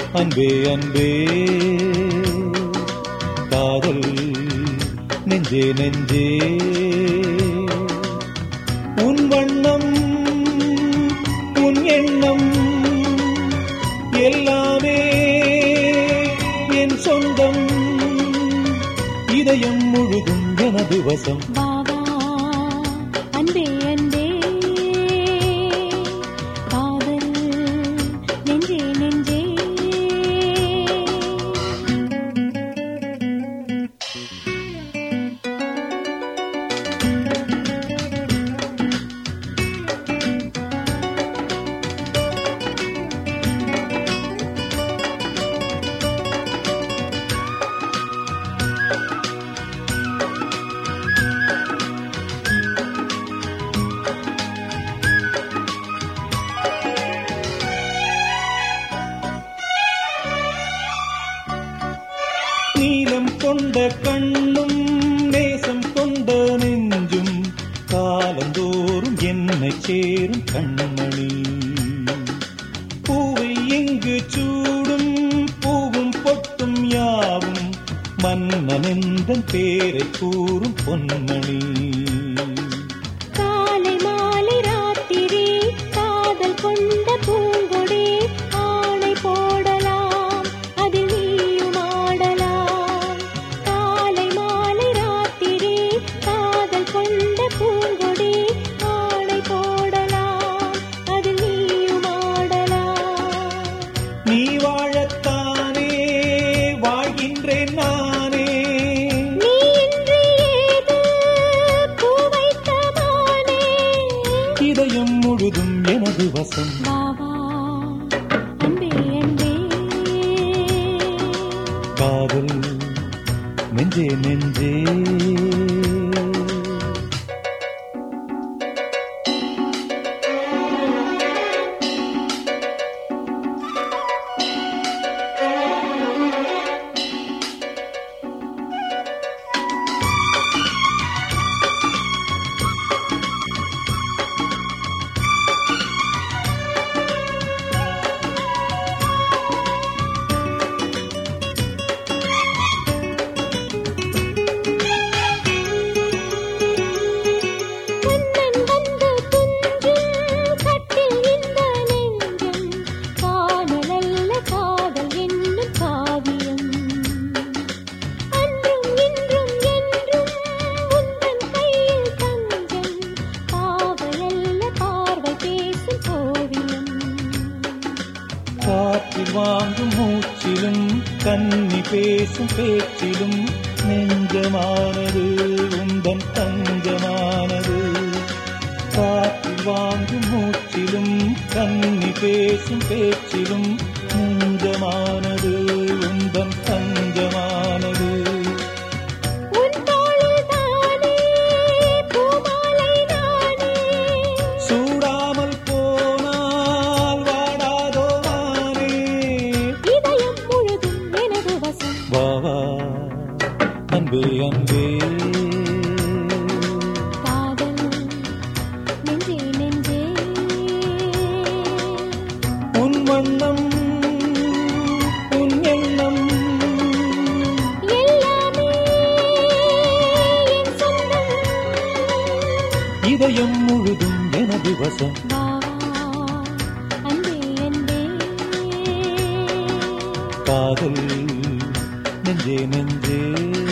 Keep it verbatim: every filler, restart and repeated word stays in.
அன்பே அன்பே காதல் நெஞ்சே நெஞ்சே உன் வண்ணம் உன் எண்ணம் எல்லாமே என் சொந்தம் இதயம் முழுதும் எனது வசம் அன்பே அன்பே காதல் நெஞ்சே நெஞ்சே நீலம் கொண்ட கண்ணும் நேசம் கொண்ட நெஞ்சும் காலந்தோறும் என்னை சேரும் கண்மணி பூவை எங்கு சூடும் பூவும் பொட்டும் யாவும் மன்னனெந்தன் பேரை கூறும் பொன்மணி காலை மாலை ராத்திரி காதல் கொண்ட பூங்கொடி ஆணை போடலாம் அதில் நீயும் ஆடலாம் காலை மாலை ராத்திரி காதல் கொண்ட பூங்கொடி ஆணை போடலாம் அதில் நீயும் ஆடலாம் நீ வாழத்தானே வாழ்கின்றேன் நானே நீ இன்றி ஏது பூ வைத்த மானே இதயம் முழுதும் எனது வசம் பாவா அன்பே அன்பே காதல் நெஞ்சே நெஞ்சே உன்னன் வந்து துஞ்சும் கட்டில் இந்த நெஞ்சம் காணலல்ல காதல் என்னும் காவியம் அன்றும் இன்றும் என்றும் உந்தன் கையில் தஞ்சம் காவலல்ல பார்வை பேசும் ஓவியம் காற்றில் வாங்கும் மூச்சிலும் கன்னி பேசும் பேச்சிலும் நெஞ்சமானது உந்தன் தஞ்சமானது காற்றில் வாங்கும் மூச்சிலும் கன்னி பேசும் பேச்சிலும் நெஞ்சமானது உந்தன் தஞ்சமானது உன் தோளில் தானே பூமாலை நானே சூடாமல் போனால் வாடாதோ வானே இதயம் முழுதும் எனது வசம் வா வா அன்பே அன்பே காதல் நெஞ்சே நெஞ்சே உன் வண்ணம் உன் எண்ணம் எல்லாமே என் சொந்தம் இதயம் முழுதும் எனது வசம் பாவா அன்பே அன்பே காதல் நெஞ்சே நெஞ்சே